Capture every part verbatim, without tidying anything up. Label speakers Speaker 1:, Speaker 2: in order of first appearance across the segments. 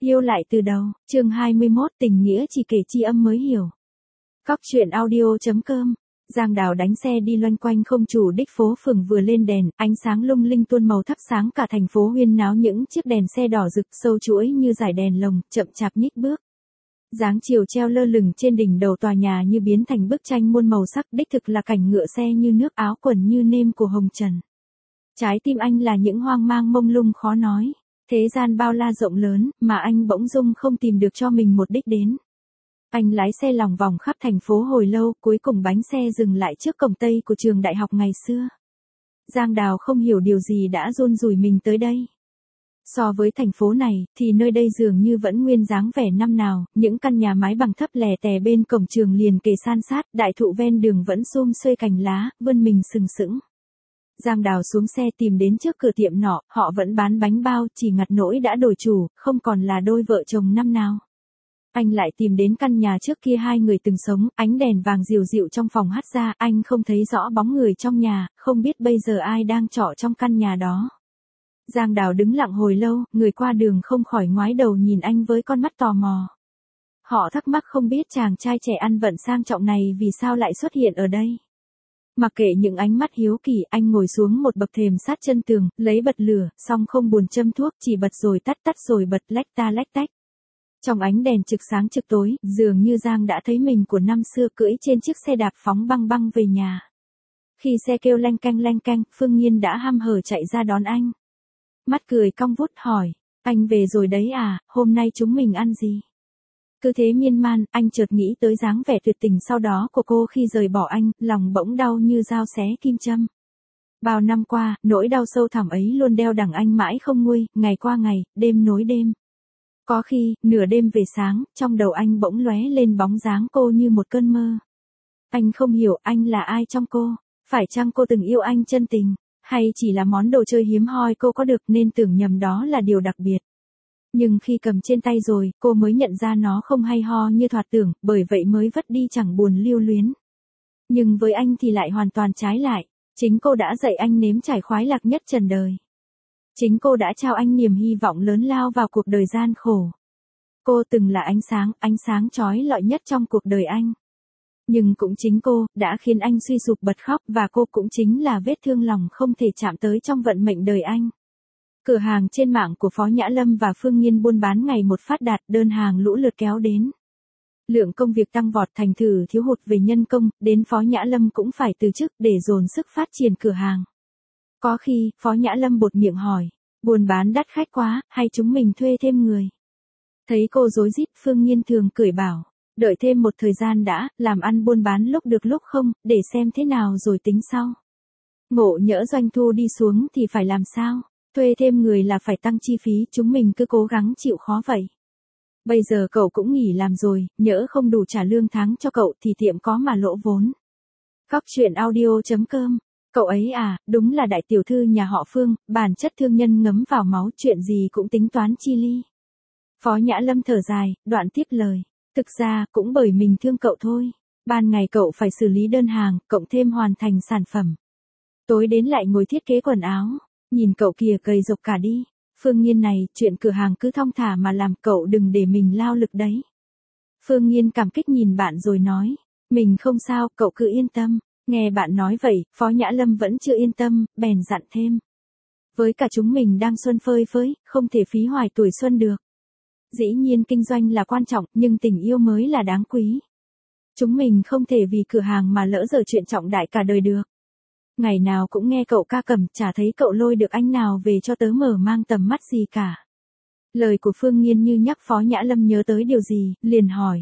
Speaker 1: Yêu lại từ đầu, chương hai mươi mốt tình nghĩa chỉ kể chi âm mới hiểu. Cóc truyện audio.com. Giang Đào đánh xe đi loanh quanh không chủ đích phố phường vừa lên đèn, ánh sáng lung linh tuôn màu thắp sáng cả thành phố huyên náo những chiếc đèn xe đỏ rực sâu chuỗi như dải đèn lồng, chậm chạp nhích bước. Dáng chiều treo lơ lửng trên đỉnh đầu tòa nhà như biến thành bức tranh muôn màu sắc, đích thực là cảnh ngựa xe như nước, áo quần như nêm của hồng trần. Trái tim anh là những hoang mang mông lung khó nói. Thế gian bao la rộng lớn, mà anh bỗng dưng không tìm được cho mình một đích đến. Anh lái xe lòng vòng khắp thành phố hồi lâu, cuối cùng bánh xe dừng lại trước cổng Tây của trường đại học ngày xưa. Giang Đào không hiểu điều gì đã dồn dùi mình tới đây. So với thành phố này, thì nơi đây dường như vẫn nguyên dáng vẻ năm nào, những căn nhà mái bằng thấp lè tè bên cổng trường liền kề san sát, đại thụ ven đường vẫn sum xuê cành lá, vươn mình sừng sững. Giang Đào xuống xe tìm đến trước cửa tiệm nọ, họ vẫn bán bánh bao, chỉ ngặt nỗi đã đổi chủ, không còn là đôi vợ chồng năm nào. Anh lại tìm đến căn nhà trước kia hai người từng sống, ánh đèn vàng dịu dịu trong phòng hắt ra, anh không thấy rõ bóng người trong nhà, không biết bây giờ ai đang trọ trong căn nhà đó. Giang Đào đứng lặng hồi lâu, người qua đường không khỏi ngoái đầu nhìn anh với con mắt tò mò. Họ thắc mắc không biết chàng trai trẻ ăn vận sang trọng này vì sao lại xuất hiện ở đây. Mặc kệ những ánh mắt hiếu kỳ, anh ngồi xuống một bậc thềm sát chân tường, lấy bật lửa, xong không buồn châm thuốc, chỉ bật rồi tắt, tắt rồi bật, lách ta lách tách. Trong ánh đèn trực sáng trực tối, dường như Giang đã thấy mình của năm xưa cưỡi trên chiếc xe đạp phóng băng băng về nhà. Khi xe kêu leng canh leng canh, Phương Nhiên đã hăm hở chạy ra đón anh. Mắt cười cong vút hỏi, anh về rồi đấy à, hôm nay chúng mình ăn gì? Cứ thế miên man, anh chợt nghĩ tới dáng vẻ tuyệt tình sau đó của cô khi rời bỏ anh, lòng bỗng đau như dao xé kim châm. Bao năm qua, nỗi đau sâu thẳm ấy luôn đeo đẳng anh mãi không nguôi, ngày qua ngày, đêm nối đêm. Có khi, nửa đêm về sáng, trong đầu anh bỗng lóe lên bóng dáng cô như một cơn mơ. Anh không hiểu anh là ai trong cô, phải chăng cô từng yêu anh chân tình, hay chỉ là món đồ chơi hiếm hoi cô có được nên tưởng nhầm đó là điều đặc biệt. Nhưng khi cầm trên tay rồi, cô mới nhận ra nó không hay ho như thoạt tưởng, bởi vậy mới vất đi chẳng buồn lưu luyến. Nhưng với anh thì lại hoàn toàn trái lại, chính cô đã dạy anh nếm trải khoái lạc nhất trần đời. Chính cô đã trao anh niềm hy vọng lớn lao vào cuộc đời gian khổ. Cô từng là ánh sáng, ánh sáng chói lọi nhất trong cuộc đời anh. Nhưng cũng chính cô, đã khiến anh suy sụp bật khóc và cô cũng chính là vết thương lòng không thể chạm tới trong vận mệnh đời anh. Cửa hàng trên mạng của Phó Nhã Lâm và Phương Nhiên buôn bán ngày một phát đạt, đơn hàng lũ lượt kéo đến. Lượng công việc tăng vọt thành thử thiếu hụt về nhân công, đến Phó Nhã Lâm cũng phải từ chức để dồn sức phát triển cửa hàng. Có khi, Phó Nhã Lâm buột miệng hỏi, buôn bán đắt khách quá, hay chúng mình thuê thêm người? Thấy cô rối rít, Phương Nhiên thường cười bảo, đợi thêm một thời gian đã, làm ăn buôn bán lúc được lúc không, để xem thế nào rồi tính sau. Ngộ nhỡ doanh thu đi xuống thì phải làm sao? Thuê thêm người là phải tăng chi phí, chúng mình cứ cố gắng chịu khó vậy. Bây giờ cậu cũng nghỉ làm rồi, nhỡ không đủ trả lương tháng cho cậu thì tiệm có mà lỗ vốn. Cóc truyện audio.com. Cậu ấy à, đúng là đại tiểu thư nhà họ Phương, bản chất thương nhân ngấm vào máu, chuyện gì cũng tính toán chi ly. Phó Nhã Lâm thở dài, đoạn tiếp lời. Thực ra, cũng bởi mình thương cậu thôi. Ban ngày cậu phải xử lý đơn hàng, cộng thêm hoàn thành sản phẩm. Tối đến lại ngồi thiết kế quần áo. Nhìn cậu kìa gầy rộc cả đi. Phương Nhiên này, chuyện cửa hàng cứ thong thả mà làm, cậu đừng để mình lao lực đấy. Phương Nhiên cảm kích nhìn bạn rồi nói. Mình không sao, cậu cứ yên tâm. Nghe bạn nói vậy, Phó Nhã Lâm vẫn chưa yên tâm, bèn dặn thêm. Với cả chúng mình đang xuân phơi phới, không thể phí hoài tuổi xuân được. Dĩ nhiên kinh doanh là quan trọng, nhưng tình yêu mới là đáng quý. Chúng mình không thể vì cửa hàng mà lỡ dở chuyện trọng đại cả đời được. Ngày nào cũng nghe cậu ca cầm, chả thấy cậu lôi được anh nào về cho tớ mở mang tầm mắt gì cả. Lời của Phương Nhiên như nhắc Phó Nhã Lâm nhớ tới điều gì, liền hỏi.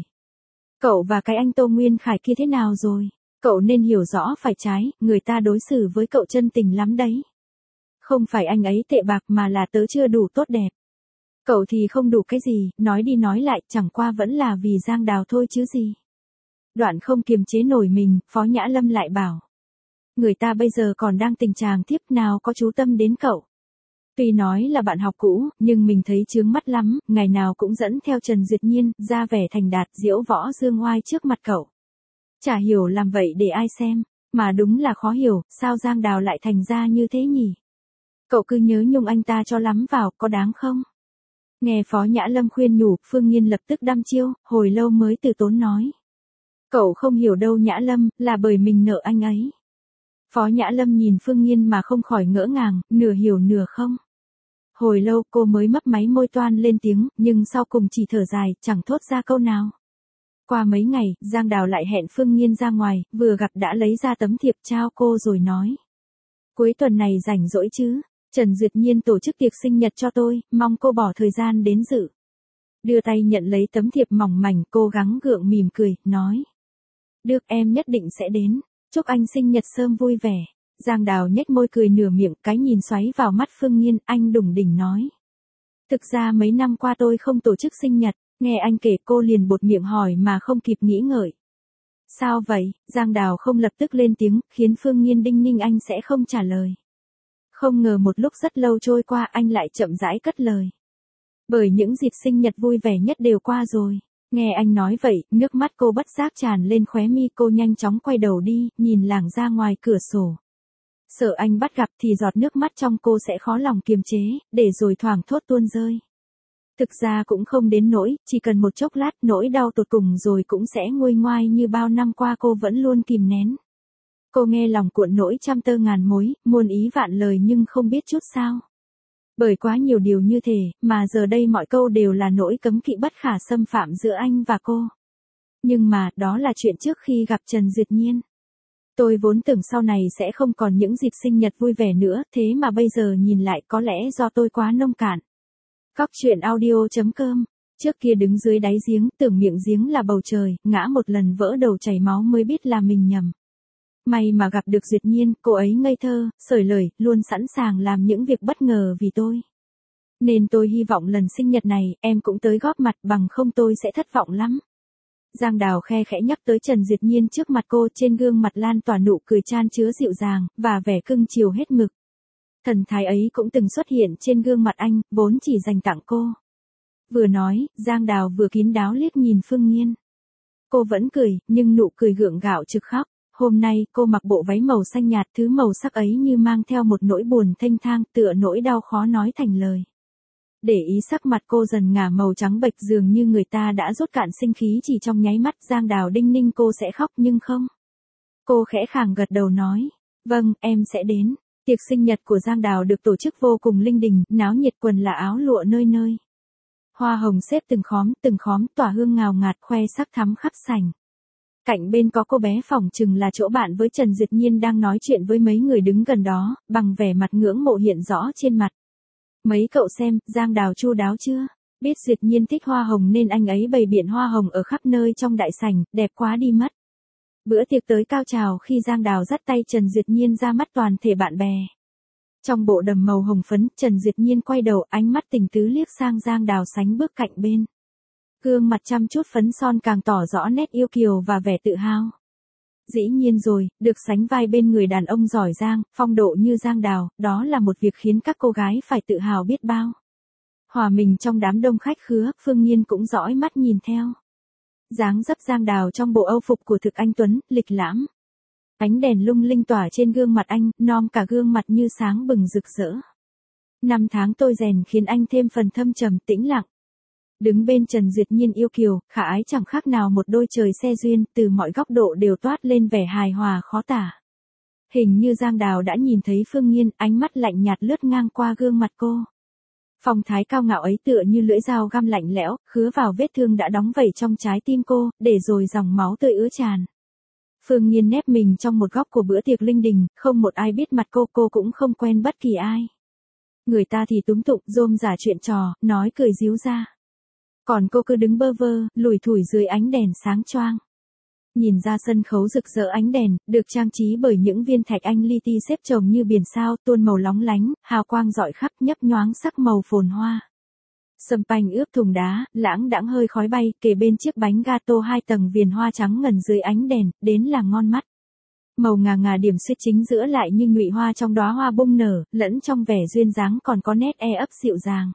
Speaker 1: Cậu và cái anh Tô Nguyên Khải kia thế nào rồi? Cậu nên hiểu rõ phải trái, người ta đối xử với cậu chân tình lắm đấy. Không phải anh ấy tệ bạc mà là tớ chưa đủ tốt đẹp. Cậu thì không đủ cái gì, nói đi nói lại, chẳng qua vẫn là vì Giang Đào thôi chứ gì. Đoạn không kiềm chế nổi mình, Phó Nhã Lâm lại bảo. Người ta bây giờ còn đang tình trạng tiếp, nào có chú tâm đến cậu. Tuy nói là bạn học cũ, nhưng mình thấy chướng mắt lắm, ngày nào cũng dẫn theo Trần Duyệt Nhiên, ra vẻ thành đạt diễu võ dương oai trước mặt cậu. Chả hiểu làm vậy để ai xem, mà đúng là khó hiểu, sao Giang Đào lại thành ra như thế nhỉ? Cậu cứ nhớ nhung anh ta cho lắm vào, có đáng không? Nghe Phó Nhã Lâm khuyên nhủ, Phương Nhiên lập tức đăm chiêu, hồi lâu mới từ tốn nói. Cậu không hiểu đâu Nhã Lâm, là bởi mình nợ anh ấy. Phó Nhã Lâm nhìn Phương Nhiên mà không khỏi ngỡ ngàng, nửa hiểu nửa không. Hồi lâu cô mới mấp máy môi toan lên tiếng, nhưng sau cùng chỉ thở dài, chẳng thốt ra câu nào. Qua mấy ngày, Giang Đào lại hẹn Phương Nhiên ra ngoài, vừa gặp đã lấy ra tấm thiệp trao cô rồi nói. Cuối tuần này rảnh rỗi chứ, Trần Duyệt Nhiên tổ chức tiệc sinh nhật cho tôi, mong cô bỏ thời gian đến dự. Đưa tay nhận lấy tấm thiệp mỏng mảnh, cố gắng gượng mỉm cười, nói. Được, em nhất định sẽ đến, chúc anh sinh nhật sớm vui vẻ. Giang Đào nhếch môi cười nửa miệng, cái nhìn xoáy vào mắt Phương Nhiên, anh đủng đỉnh nói. Thực ra mấy năm qua tôi không tổ chức sinh nhật, nghe anh kể cô liền buột miệng hỏi mà không kịp nghĩ ngợi. Sao vậy? Giang Đào không lập tức lên tiếng, khiến Phương Nhiên đinh ninh anh sẽ không trả lời. Không ngờ một lúc rất lâu trôi qua anh lại chậm rãi cất lời. Bởi những dịp sinh nhật vui vẻ nhất đều qua rồi. Nghe anh nói vậy, nước mắt cô bất giác tràn lên khóe mi, cô nhanh chóng quay đầu đi, nhìn làng ra ngoài cửa sổ. Sợ anh bắt gặp thì giọt nước mắt trong cô sẽ khó lòng kiềm chế, để rồi thoảng thốt tuôn rơi. Thực ra cũng không đến nỗi, chỉ cần một chốc lát nỗi đau tột cùng rồi cũng sẽ nguôi ngoai như bao năm qua cô vẫn luôn kìm nén. Cô nghe lòng cuộn nỗi trăm tơ ngàn mối, muôn ý vạn lời nhưng không biết chút sao. Bởi quá nhiều điều như thế, mà giờ đây mọi câu đều là nỗi cấm kỵ bất khả xâm phạm giữa anh và cô. Nhưng mà, đó là chuyện trước khi gặp Trần Duyệt Nhiên. Tôi vốn tưởng sau này sẽ không còn những dịp sinh nhật vui vẻ nữa, thế mà bây giờ nhìn lại có lẽ do tôi quá nông cạn. Cóc truyện audio chấm com. Trước kia đứng dưới đáy giếng, tưởng miệng giếng là bầu trời, ngã một lần vỡ đầu chảy máu mới biết là mình nhầm. May mà gặp được Duyệt Nhiên, cô ấy ngây thơ, xởi lời, luôn sẵn sàng làm những việc bất ngờ vì tôi. Nên tôi hy vọng lần sinh nhật này, em cũng tới góp mặt, bằng không tôi sẽ thất vọng lắm. Giang Đào khe khẽ nhắc tới Trần Duyệt Nhiên trước mặt cô, trên gương mặt lan tỏa nụ cười chan chứa dịu dàng, và vẻ cưng chiều hết mực. Thần thái ấy cũng từng xuất hiện trên gương mặt anh, vốn chỉ dành tặng cô. Vừa nói, Giang Đào vừa kín đáo liếc nhìn Phương Nhiên. Cô vẫn cười, nhưng nụ cười gượng gạo trực khóc. Hôm nay, cô mặc bộ váy màu xanh nhạt, thứ màu sắc ấy như mang theo một nỗi buồn thênh thang, tựa nỗi đau khó nói thành lời. Để ý sắc mặt cô dần ngả màu trắng bệch, dường như người ta đã rút cạn sinh khí chỉ trong nháy mắt. Giang Đào đinh ninh cô sẽ khóc nhưng không. Cô khẽ khàng gật đầu nói, vâng, em sẽ đến. Tiệc sinh nhật của Giang Đào được tổ chức vô cùng linh đình, náo nhiệt, quần là áo lụa nơi nơi. Hoa hồng xếp từng khóm, từng khóm, tỏa hương ngào ngạt, khoe sắc thắm khắp sảnh. Cạnh bên có cô bé phỏng chừng là chỗ bạn với Trần Duyệt Nhiên đang nói chuyện với mấy người đứng gần đó, bằng vẻ mặt ngưỡng mộ hiện rõ trên mặt. Mấy cậu xem, Giang Đào chu đáo chưa? Biết Duyệt Nhiên thích hoa hồng nên anh ấy bày biện hoa hồng ở khắp nơi trong đại sảnh, đẹp quá đi mất. Bữa tiệc tới cao trào khi Giang Đào dắt tay Trần Duyệt Nhiên ra mắt toàn thể bạn bè. Trong bộ đầm màu hồng phấn, Trần Duyệt Nhiên quay đầu, ánh mắt tình tứ liếc sang Giang Đào sánh bước cạnh bên. Gương mặt chăm chút phấn son càng tỏ rõ nét yêu kiều và vẻ tự hào. Dĩ nhiên rồi, được sánh vai bên người đàn ông giỏi giang, phong độ như Giang Đào, đó là một việc khiến các cô gái phải tự hào biết bao. Hòa mình trong đám đông khách khứa, Phương Nhiên cũng dõi mắt nhìn theo. Dáng dấp Giang Đào trong bộ âu phục của thực anh tuấn, lịch lãm. Ánh đèn lung linh tỏa trên gương mặt anh, nom cả gương mặt như sáng bừng rực rỡ. Năm tháng tôi rèn khiến anh thêm phần thâm trầm tĩnh lặng. Đứng bên Trần Duyệt Nhiên yêu kiều, khả ái chẳng khác nào một đôi trời xe duyên, từ mọi góc độ đều toát lên vẻ hài hòa khó tả. Hình như Giang Đào đã nhìn thấy Phương Nhiên, ánh mắt lạnh nhạt lướt ngang qua gương mặt cô. Phong thái cao ngạo ấy tựa như lưỡi dao găm lạnh lẽo, khứa vào vết thương đã đóng vảy trong trái tim cô, để rồi dòng máu tươi ứa tràn. Phương Nhiên nép mình trong một góc của bữa tiệc linh đình, không một ai biết mặt cô, cô cũng không quen bất kỳ ai. Người ta thì túm tụng, rôm rả chuyện trò, nói cười díu ra. Còn cô cứ đứng bơ vơ, lủi thủi dưới ánh đèn sáng choang. Nhìn ra sân khấu rực rỡ ánh đèn, được trang trí bởi những viên thạch anh li ti xếp chồng như biển sao, tuôn màu lóng lánh, hào quang rọi khắp, nhấp nhoáng sắc màu phồn hoa. Sâm panh ướp thùng đá, lãng đãng hơi khói bay, kề bên chiếc bánh gato hai tầng viền hoa trắng ngần dưới ánh đèn, đến là ngon mắt. Màu ngà ngà điểm xuyết chính giữa lại như nhụy hoa trong đóa hoa bung nở, lẫn trong vẻ duyên dáng còn có nét e ấp dịu dàng.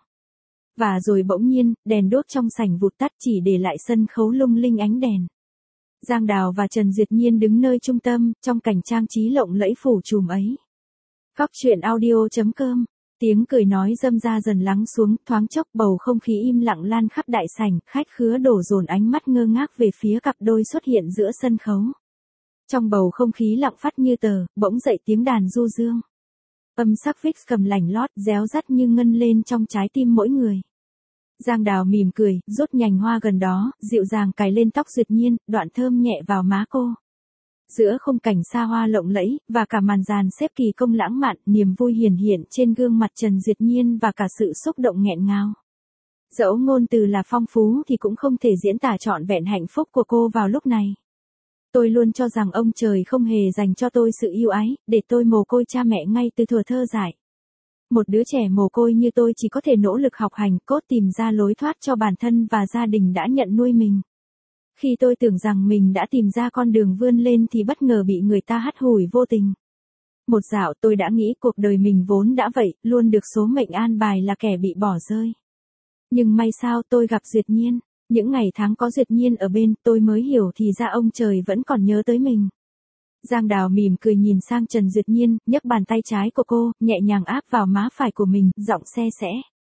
Speaker 1: Và rồi bỗng nhiên, đèn đốt trong sảnh vụt tắt chỉ để lại sân khấu lung linh ánh đèn. Giang Đào và Trần Duyệt Nhiên đứng nơi trung tâm, trong cảnh trang trí lộng lẫy phủ trùm ấy. Cóc truyện audio chấm com Tiếng cười nói râm ra dần lắng xuống, thoáng chốc bầu không khí im lặng lan khắp đại sảnh, khách khứa đổ dồn ánh mắt ngơ ngác về phía cặp đôi xuất hiện giữa sân khấu. Trong bầu không khí lặng phắt như tờ, bỗng dậy tiếng đàn du dương. Âm sắc Vix cầm lành lót, réo rắt như ngân lên trong trái tim mỗi người. Giang Đào mỉm cười, rút nhành hoa gần đó, dịu dàng cài lên tóc Duyệt Nhiên, đoạn thơm nhẹ vào má cô. Giữa khung cảnh xa hoa lộng lẫy, và cả màn dàn xếp kỳ công lãng mạn, niềm vui hiển hiện trên gương mặt Trần Duyệt Nhiên và cả sự xúc động nghẹn ngào. Dẫu ngôn từ là phong phú thì cũng không thể diễn tả trọn vẹn hạnh phúc của cô vào lúc này. Tôi luôn cho rằng ông trời không hề dành cho tôi sự yêu ái, để tôi mồ côi cha mẹ ngay từ thuở thơ dại. Một đứa trẻ mồ côi như tôi chỉ có thể nỗ lực học hành, cốt tìm ra lối thoát cho bản thân và gia đình đã nhận nuôi mình. Khi tôi tưởng rằng mình đã tìm ra con đường vươn lên thì bất ngờ bị người ta hắt hủi vô tình. Một dạo tôi đã nghĩ cuộc đời mình vốn đã vậy, luôn được số mệnh an bài là kẻ bị bỏ rơi. Nhưng may sao tôi gặp Duyệt Nhiên, những ngày tháng có Duyệt Nhiên ở bên tôi mới hiểu thì ra ông trời vẫn còn nhớ tới mình. Giang Đào mỉm cười nhìn sang Trần Duyệt Nhiên, nhấc bàn tay trái của cô, nhẹ nhàng áp vào má phải của mình, giọng se sẽ.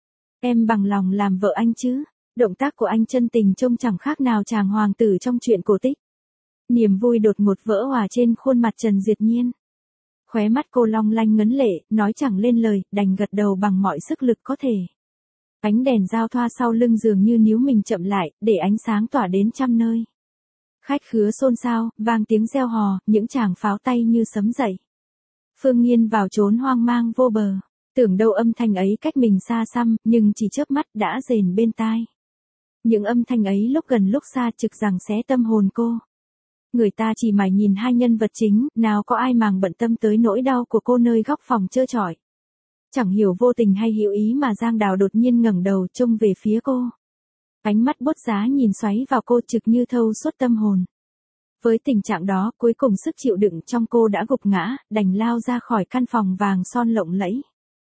Speaker 1: Em bằng lòng làm vợ anh chứ? Động tác của anh chân tình trông chẳng khác nào chàng hoàng tử trong truyện cổ tích. Niềm vui đột ngột vỡ hòa trên khuôn mặt Trần Duyệt Nhiên. Khóe mắt cô long lanh ngấn lệ, nói chẳng lên lời, đành gật đầu bằng mọi sức lực có thể. Ánh đèn giao thoa sau lưng dường như níu mình chậm lại, để ánh sáng tỏa đến trăm nơi. Khách khứa xôn xao, vang tiếng reo hò, những chàng pháo tay như sấm dậy. Phương Nhiên vào trốn hoang mang vô bờ, tưởng đâu âm thanh ấy cách mình xa xăm, nhưng chỉ chớp mắt đã rền bên tai. Những âm thanh ấy lúc gần lúc xa trực rằng xé tâm hồn cô. Người ta chỉ mải nhìn hai nhân vật chính, nào có ai màng bận tâm tới nỗi đau của cô nơi góc phòng trơ trọi. Chẳng hiểu vô tình hay hữu ý mà Giang Đào đột nhiên ngẩng đầu trông về phía cô. Ánh mắt bút giá nhìn xoáy vào cô trực như thâu suốt tâm hồn. Với tình trạng đó, cuối cùng sức chịu đựng trong cô đã gục ngã, đành lao ra khỏi căn phòng vàng son lộng lẫy.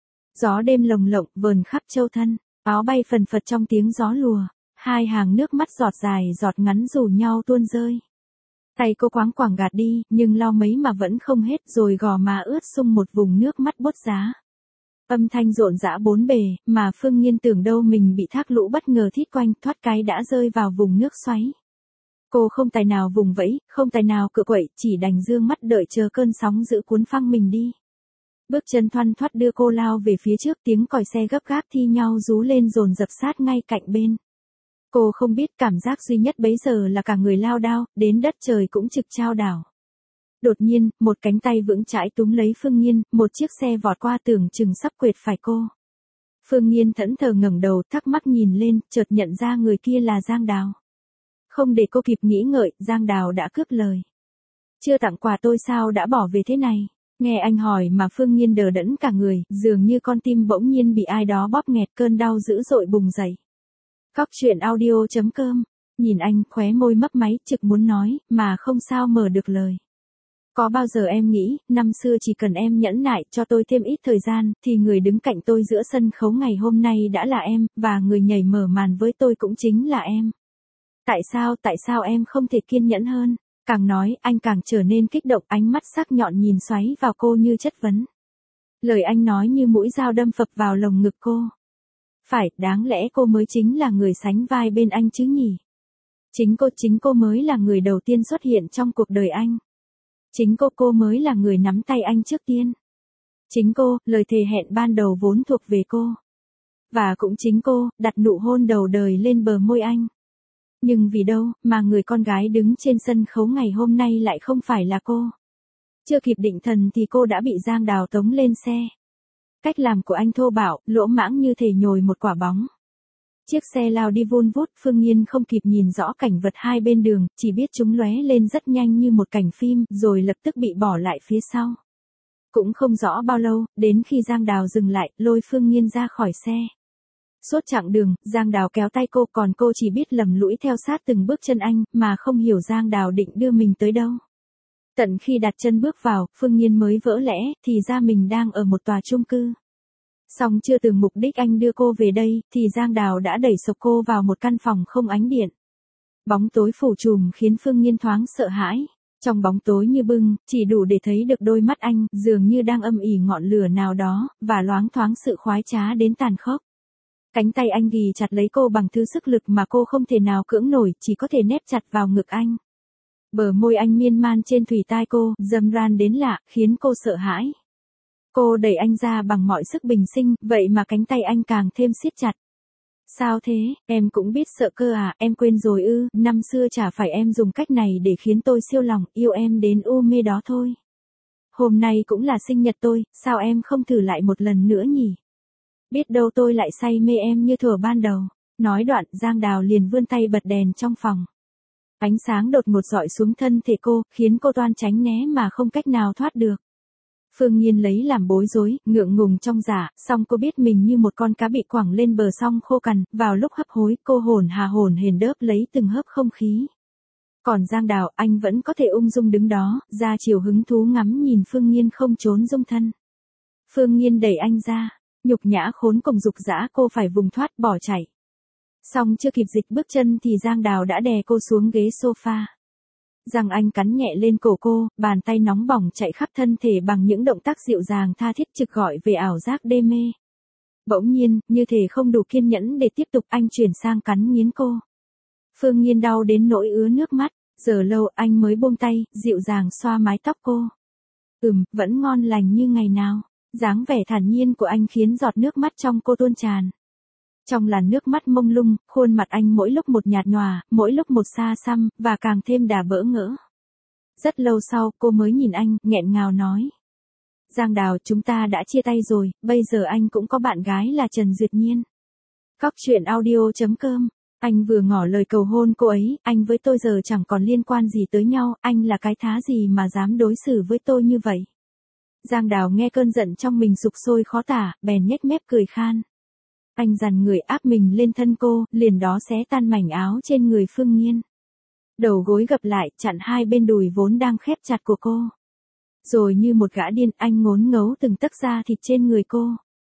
Speaker 1: Gió đêm lồng lộng vờn khắp châu thân, áo bay phần phật trong tiếng gió lùa, hai hàng nước mắt giọt dài giọt ngắn rủ nhau tuôn rơi. Tay cô quáng quàng gạt đi, nhưng lau mấy mà vẫn không hết, rồi gò má ướt sũng một vùng nước mắt bút giá. Âm thanh rộn rã bốn bề, mà Phương Nhiên tưởng đâu mình bị thác lũ bất ngờ thít quanh, thoát cái đã rơi vào vùng nước xoáy. Cô không tài nào vùng vẫy, không tài nào cựa quậy, chỉ đành dương mắt đợi chờ cơn sóng dữ cuốn phăng mình đi. Bước chân thoăn thoắt đưa cô lao về phía trước, tiếng còi xe gấp gáp thi nhau rú lên dồn dập sát ngay cạnh bên. Cô không biết cảm giác duy nhất bấy giờ là cả người lao đao, đến đất trời cũng trực trao đảo. Đột nhiên, một cánh tay vững chãi túm lấy Phương Nhiên, một chiếc xe vọt qua tưởng chừng sắp quệt phải cô. Phương Nhiên thẫn thờ ngẩng đầu, thắc mắc nhìn lên, chợt nhận ra người kia là Giang Đào. Không để cô kịp nghĩ ngợi, Giang Đào đã cướp lời. Chưa tặng quà tôi sao đã bỏ về thế này? Nghe anh hỏi mà Phương Nhiên đờ đẫn cả người, dường như con tim bỗng nhiên bị ai đó bóp nghẹt, cơn đau dữ dội bùng dậy. Cóc truyện audio chấm com. Nhìn anh, khóe môi mấp máy, trực muốn nói, mà không sao mở được lời. Có bao giờ em nghĩ, năm xưa chỉ cần em nhẫn nại cho tôi thêm ít thời gian, thì người đứng cạnh tôi giữa sân khấu ngày hôm nay đã là em, và người nhảy mở màn với tôi cũng chính là em. Tại sao, tại sao em không thể kiên nhẫn hơn? Càng nói, anh càng trở nên kích động, ánh mắt sắc nhọn nhìn xoáy vào cô như chất vấn. Lời anh nói như mũi dao đâm phập vào lồng ngực cô. Phải, đáng lẽ cô mới chính là người sánh vai bên anh chứ nhỉ? Chính cô, chính cô mới là người đầu tiên xuất hiện trong cuộc đời anh. Chính cô, cô mới là người nắm tay anh trước tiên. Chính cô, lời thề hẹn ban đầu vốn thuộc về cô. Và cũng chính cô, đặt nụ hôn đầu đời lên bờ môi anh. Nhưng vì đâu, mà người con gái đứng trên sân khấu ngày hôm nay lại không phải là cô. Chưa kịp định thần thì cô đã bị Giang Đào tống lên xe. Cách làm của anh thô bạo, lỗ mãng như thể nhồi một quả bóng. Chiếc xe lao đi vun vút, Phương Nhiên không kịp nhìn rõ cảnh vật hai bên đường, chỉ biết chúng lóe lên rất nhanh như một cảnh phim, rồi lập tức bị bỏ lại phía sau. Cũng không rõ bao lâu, đến khi Giang Đào dừng lại, lôi Phương Nhiên ra khỏi xe. Suốt chặng đường, Giang Đào kéo tay cô, còn cô chỉ biết lầm lũi theo sát từng bước chân anh, mà không hiểu Giang Đào định đưa mình tới đâu. Tận khi đặt chân bước vào, Phương Nhiên mới vỡ lẽ, thì ra mình đang ở một tòa chung cư. Song chưa từ mục đích anh đưa cô về đây, thì Giang Đào đã đẩy sộc cô vào một căn phòng không ánh điện. Bóng tối phủ trùm khiến Phương Nhiên thoáng sợ hãi. Trong bóng tối như bưng, chỉ đủ để thấy được đôi mắt anh, dường như đang âm ỉ ngọn lửa nào đó, và loáng thoáng sự khoái trá đến tàn khốc. Cánh tay anh ghì chặt lấy cô bằng thứ sức lực mà cô không thể nào cưỡng nổi, chỉ có thể nép chặt vào ngực anh. Bờ môi anh miên man trên thùy tai cô, dâm ran đến lạ, khiến cô sợ hãi. Cô đẩy anh ra bằng mọi sức bình sinh, vậy mà cánh tay anh càng thêm siết chặt. Sao thế, em cũng biết sợ cơ à, em quên rồi ư, năm xưa chả phải em dùng cách này để khiến tôi siêu lòng, yêu em đến u mê đó thôi. Hôm nay cũng là sinh nhật tôi, sao em không thử lại một lần nữa nhỉ? Biết đâu tôi lại say mê em như thuở ban đầu. Nói đoạn, Giang Đào liền vươn tay bật đèn trong phòng. Ánh sáng đột ngột dọi xuống thân thể cô, khiến cô toan tránh né mà không cách nào thoát được. Phương Nhiên lấy làm bối rối, ngượng ngùng trong dạ, song cô biết mình như một con cá bị quẳng lên bờ sông khô cằn, vào lúc hấp hối, cô hồn hà hồn hển đớp lấy từng hớp không khí. Còn Giang Đào, anh vẫn có thể ung dung đứng đó, ra chiều hứng thú ngắm nhìn Phương Nhiên không trốn dung thân. Phương Nhiên đẩy anh ra, nhục nhã khốn cùng dục dã cô phải vùng thoát bỏ chạy. Song chưa kịp dịch bước chân thì Giang Đào đã đè cô xuống ghế sofa. Răng anh cắn nhẹ lên cổ cô, bàn tay nóng bỏng chạy khắp thân thể bằng những động tác dịu dàng tha thiết trực gọi về ảo giác đê mê. Bỗng nhiên, như thể không đủ kiên nhẫn để tiếp tục anh chuyển sang cắn nghiến cô. Phương Nhiên đau đến nỗi ứa nước mắt, giờ lâu anh mới buông tay, dịu dàng xoa mái tóc cô. Ừm, vẫn ngon lành như ngày nào. Dáng vẻ thản nhiên của anh khiến giọt nước mắt trong cô tuôn tràn. Trong làn nước mắt mông lung, khuôn mặt anh mỗi lúc một nhạt nhòa, mỗi lúc một xa xăm, và càng thêm đà bỡ ngỡ. Rất lâu sau, cô mới nhìn anh, nghẹn ngào nói. Giang Đào, chúng ta đã chia tay rồi, bây giờ anh cũng có bạn gái là Trần Duyệt Nhiên. Cóc truyện audio chấm com. Anh vừa ngỏ lời cầu hôn cô ấy, anh với tôi giờ chẳng còn liên quan gì tới nhau, anh là cái thá gì mà dám đối xử với tôi như vậy. Giang Đào nghe cơn giận trong mình sục sôi khó tả, bèn nhếch mép cười khan. Anh dằn người áp mình lên thân cô, liền đó xé tan mảnh áo trên người Phương Nhiên. Đầu gối gập lại, chặn hai bên đùi vốn đang khép chặt của cô. Rồi như một gã điên, anh ngốn ngấu từng tấc da thịt trên người cô.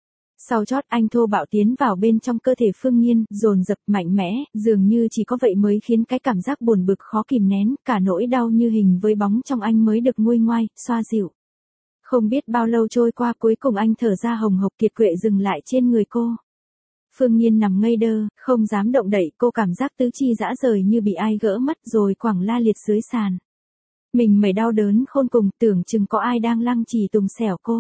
Speaker 1: Sau chót anh thô bạo tiến vào bên trong cơ thể Phương Nhiên, dồn dập mạnh mẽ, dường như chỉ có vậy mới khiến cái cảm giác buồn bực khó kìm nén, cả nỗi đau như hình với bóng trong anh mới được nguôi ngoai, xoa dịu. Không biết bao lâu trôi qua cuối cùng anh thở ra hồng hộc kiệt quệ dừng lại trên người cô. Phương Nhiên nằm ngây đơ, không dám động đậy, cô cảm giác tứ chi dã rời như bị ai gỡ mất rồi quẳng la liệt dưới sàn. Mình mẩy đau đớn khôn cùng, tưởng chừng có ai đang lăng trì tùng xẻo cô.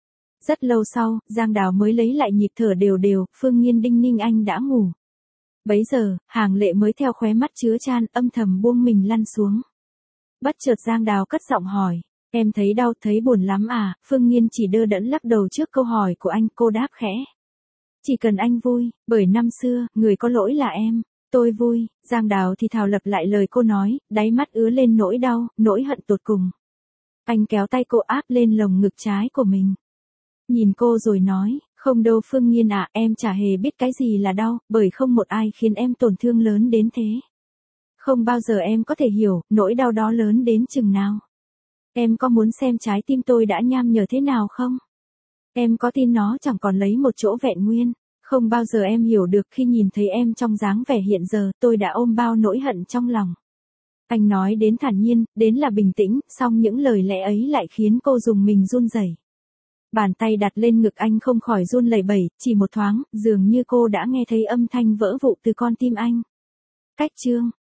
Speaker 1: Rất lâu sau, Giang Đào mới lấy lại nhịp thở đều đều, Phương Nhiên đinh ninh anh đã ngủ. Bấy giờ, hàng lệ mới theo khóe mắt chứa chan, âm thầm buông mình lăn xuống. Bất chợt Giang Đào cất giọng hỏi, em thấy đau, thấy buồn lắm à? Phương Nhiên chỉ đơ đẫn lắc đầu trước câu hỏi của anh, cô đáp khẽ. Chỉ cần anh vui, bởi năm xưa, người có lỗi là em, tôi vui. Giang Đào thì thào lặp lại lời cô nói, đáy mắt ứa lên nỗi đau, nỗi hận tột cùng. Anh kéo tay cô áp lên lồng ngực trái của mình. Nhìn cô rồi nói, không đâu Phương Nhiên ạ, em chả hề biết cái gì là đau, bởi không một ai khiến em tổn thương lớn đến thế. Không bao giờ em có thể hiểu, nỗi đau đó lớn đến chừng nào. Em có muốn xem trái tim tôi đã nham nhở thế nào không? Em có tin nó chẳng còn lấy một chỗ vẹn nguyên, không bao giờ em hiểu được khi nhìn thấy em trong dáng vẻ hiện giờ, tôi đã ôm bao nỗi hận trong lòng. Anh nói đến thản nhiên, đến là bình tĩnh, song những lời lẽ ấy lại khiến cô dùng mình run rẩy. Bàn tay đặt lên ngực anh không khỏi run lẩy bẩy, chỉ một thoáng, dường như cô đã nghe thấy âm thanh vỡ vụn từ con tim anh. Cách chương